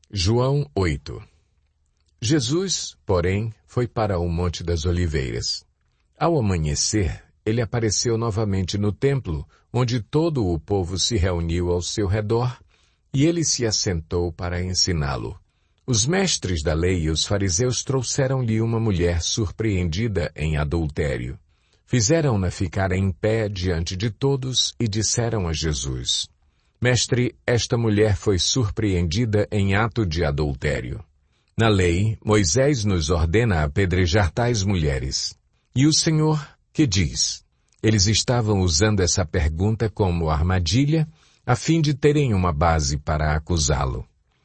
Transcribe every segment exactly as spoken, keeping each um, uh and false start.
João oito. Jesus, porém, foi para o Monte das Oliveiras. Ao amanhecer, ele apareceu novamente no templo, onde todo o povo se reuniu ao seu redor, e ele se assentou para ensiná-lo. Os mestres da lei e os fariseus trouxeram-lhe uma mulher surpreendida em adultério. Fizeram-na ficar em pé diante de todos e disseram a Jesus: Mestre, esta mulher foi surpreendida em ato de adultério. Na lei, Moisés nos ordena apedrejar tais mulheres. E o Senhor, que diz? Eles estavam usando essa pergunta como armadilha, a fim de terem uma base para acusá-lo.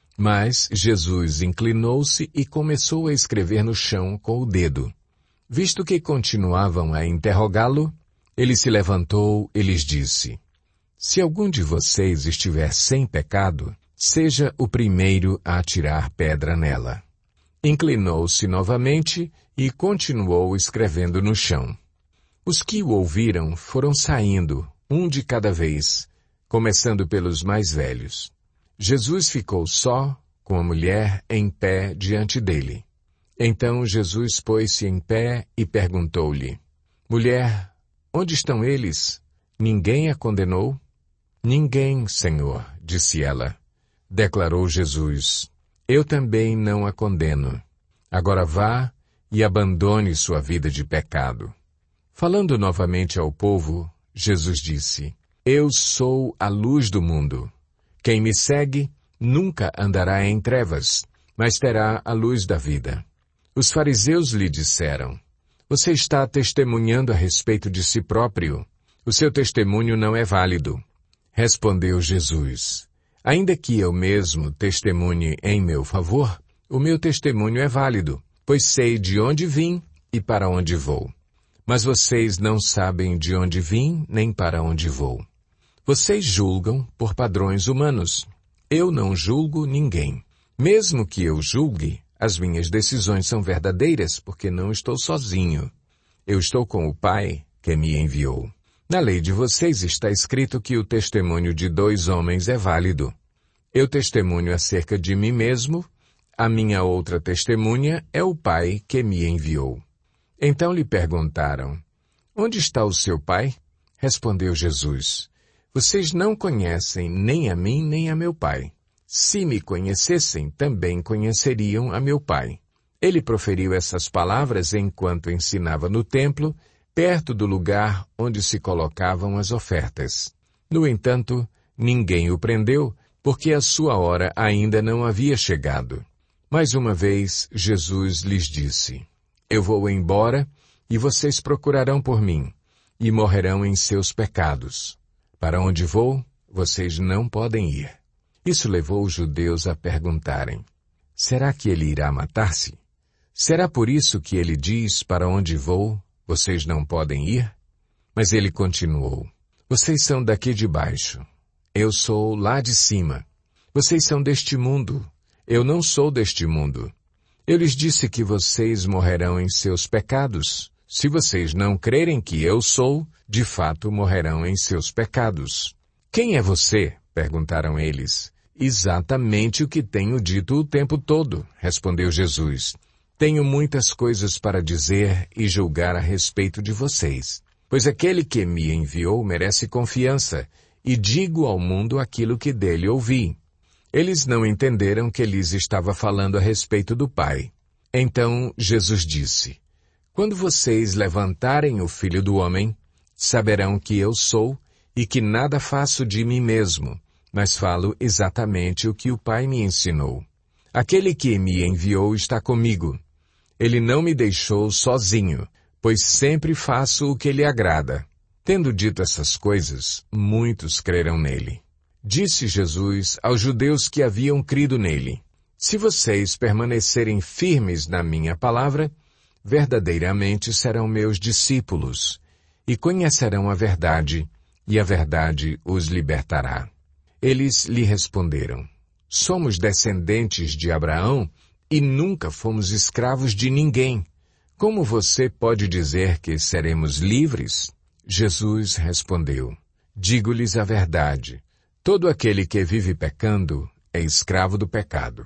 Mas Jesus inclinou-se e começou a escrever no chão com o dedo. Visto que continuavam a interrogá-lo, ele se levantou e lhes disse: Se algum de vocês estiver sem pecado, seja o primeiro a atirar pedra nela. Inclinou-se novamente e continuou escrevendo no chão. Os que o ouviram foram saindo, um de cada vez, começando pelos mais velhos. Jesus ficou só, com a mulher em pé diante dele. Então Jesus pôs-se em pé e perguntou-lhe: Mulher, onde estão eles? Ninguém a condenou? Ninguém, Senhor, disse ela. Declarou Jesus: Eu também não a condeno. Agora vá e abandone sua vida de pecado. Falando novamente ao povo, Jesus disse: Eu sou a luz do mundo. Quem me segue nunca andará em trevas, mas terá a luz da vida. Os fariseus lhe disseram: Você está testemunhando a respeito de si próprio. O seu testemunho não é válido. Respondeu Jesus: Ainda que eu mesmo testemunhe em meu favor, o meu testemunho é válido, pois sei de onde vim e para onde vou. Mas vocês não sabem de onde vim nem para onde vou. Vocês julgam por padrões humanos. Eu não julgo ninguém. Mesmo que eu julgue, as minhas decisões são verdadeiras, porque não estou sozinho. Eu estou com o Pai que me enviou. Na lei de vocês está escrito que o testemunho de dois homens é válido. Eu testemunho acerca de mim mesmo, a minha outra testemunha é o Pai que me enviou. Então lhe perguntaram: Onde está o seu Pai? Respondeu Jesus: Vocês não conhecem nem a mim nem a meu Pai. Se me conhecessem, também conheceriam a meu Pai. Ele proferiu essas palavras enquanto ensinava no templo, perto do lugar onde se colocavam as ofertas. No entanto, ninguém o prendeu, porque a sua hora ainda não havia chegado. Mais uma vez, Jesus lhes disse: Eu vou embora, e vocês procurarão por mim, e morrerão em seus pecados. Para onde vou, vocês não podem ir. Isso levou os judeus a perguntarem: Será que ele irá matar-se? Será por isso que ele diz: Para onde vou, vocês não podem ir? Mas ele continuou: Vocês são daqui de baixo. Eu sou lá de cima. Vocês são deste mundo. Eu não sou deste mundo. Eu lhes disse que vocês morrerão em seus pecados. Se vocês não crerem que eu sou, de fato morrerão em seus pecados. Quem é você? Perguntaram eles. Exatamente o que tenho dito o tempo todo, respondeu Jesus. Tenho muitas coisas para dizer e julgar a respeito de vocês, pois aquele que me enviou merece confiança, e digo ao mundo aquilo que dele ouvi. Eles não entenderam que lhes estava falando a respeito do Pai. Então Jesus disse: Quando vocês levantarem o Filho do Homem, saberão que eu sou e que nada faço de mim mesmo, mas falo exatamente o que o Pai me ensinou. Aquele que me enviou está comigo. Ele não me deixou sozinho, pois sempre faço o que lhe agrada. Tendo dito essas coisas, muitos creram nele. Disse Jesus aos judeus que haviam crido nele: Se vocês permanecerem firmes na minha palavra, verdadeiramente serão meus discípulos, e conhecerão a verdade, e a verdade os libertará. Eles lhe responderam: Somos descendentes de Abraão e nunca fomos escravos de ninguém. Como você pode dizer que seremos livres? Jesus respondeu: Digo-lhes a verdade. Todo aquele que vive pecando é escravo do pecado.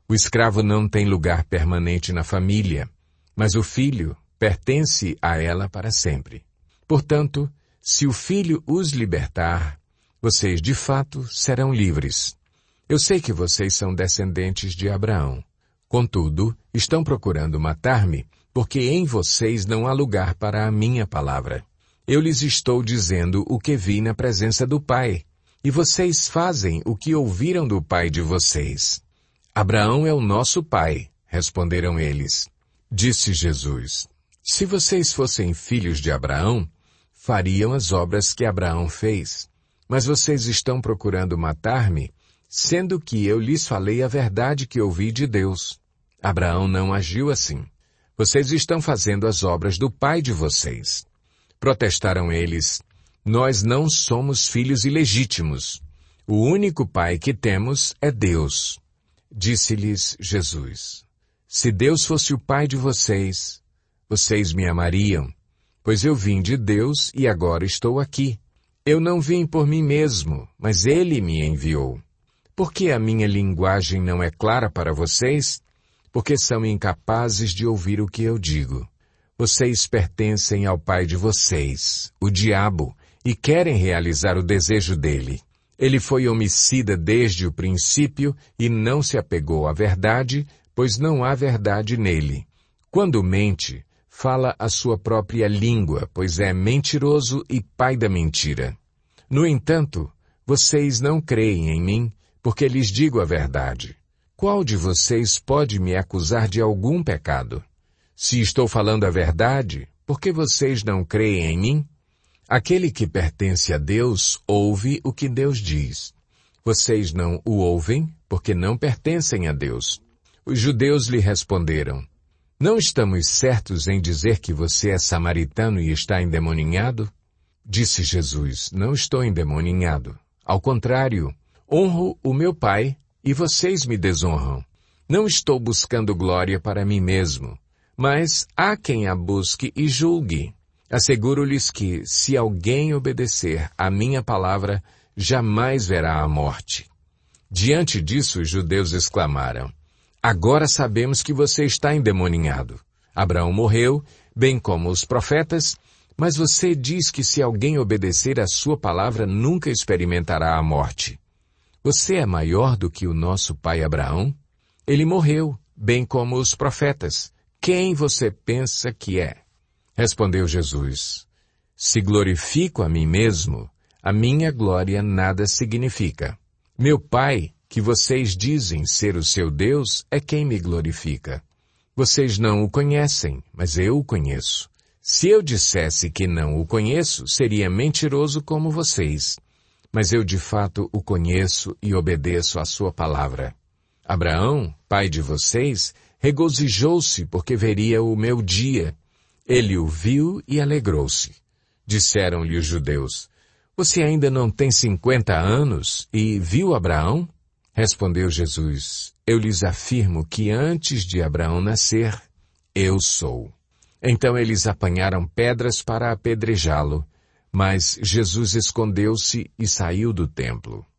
O escravo não tem lugar permanente na família, mas o filho pertence a ela para sempre. Portanto, se o filho os libertar, vocês de fato serão livres. Eu sei que vocês são descendentes de Abraão. Contudo, estão procurando matar-me, porque em vocês não há lugar para a minha palavra. Eu lhes estou dizendo o que vi na presença do Pai, e vocês fazem o que ouviram do pai de vocês. Abraão é o nosso pai, responderam eles. Disse Jesus, se vocês fossem filhos de Abraão, fariam as obras que Abraão fez. Mas vocês estão procurando matar-me, sendo que eu lhes falei a verdade que ouvi de Deus. Abraão não agiu assim. Vocês estão fazendo as obras do pai de vocês. Protestaram eles, nós não somos filhos ilegítimos. O único pai que temos é Deus. Disse-lhes Jesus, se Deus fosse o pai de vocês, vocês me amariam, pois eu vim de Deus e agora estou aqui. Eu não vim por mim mesmo, mas Ele me enviou. Por que a minha linguagem não é clara para vocês? Porque são incapazes de ouvir o que eu digo. Vocês pertencem ao pai de vocês, o diabo, e querem realizar o desejo dele. Ele foi homicida desde o princípio e não se apegou à verdade, pois não há verdade nele. Quando mente, fala a sua própria língua, pois é mentiroso e pai da mentira. No entanto, vocês não creem em mim, porque lhes digo a verdade. Qual de vocês pode me acusar de algum pecado? Se estou falando a verdade, por que vocês não creem em mim? Aquele que pertence a Deus ouve o que Deus diz. Vocês não o ouvem, porque não pertencem a Deus. Os judeus lhe responderam, não estamos certos em dizer que você é samaritano e está endemoninhado? Disse Jesus, não estou endemoninhado. Ao contrário, honro o meu Pai e vocês me desonram. Não estou buscando glória para mim mesmo, mas há quem a busque e julgue. Asseguro-lhes que, se alguém obedecer à minha palavra, jamais verá a morte. Diante disso, os judeus exclamaram, agora sabemos que você está endemoninhado. Abraão morreu, bem como os profetas, mas você diz que se alguém obedecer à sua palavra, nunca experimentará a morte. Você é maior do que o nosso pai Abraão? Ele morreu, bem como os profetas. Quem você pensa que é? Respondeu Jesus, se glorifico a mim mesmo, a minha glória nada significa. Meu Pai, que vocês dizem ser o seu Deus, é quem me glorifica. Vocês não o conhecem, mas eu o conheço. Se eu dissesse que não o conheço, seria mentiroso como vocês. Mas eu de fato o conheço e obedeço à sua palavra. Abraão, pai de vocês, regozijou-se porque veria o meu dia. Ele o viu e alegrou-se. Disseram-lhe os judeus, você ainda não tem cinquenta anos e viu Abraão? Respondeu Jesus, eu lhes afirmo que antes de Abraão nascer, eu sou. Então eles apanharam pedras para apedrejá-lo, mas Jesus escondeu-se e saiu do templo.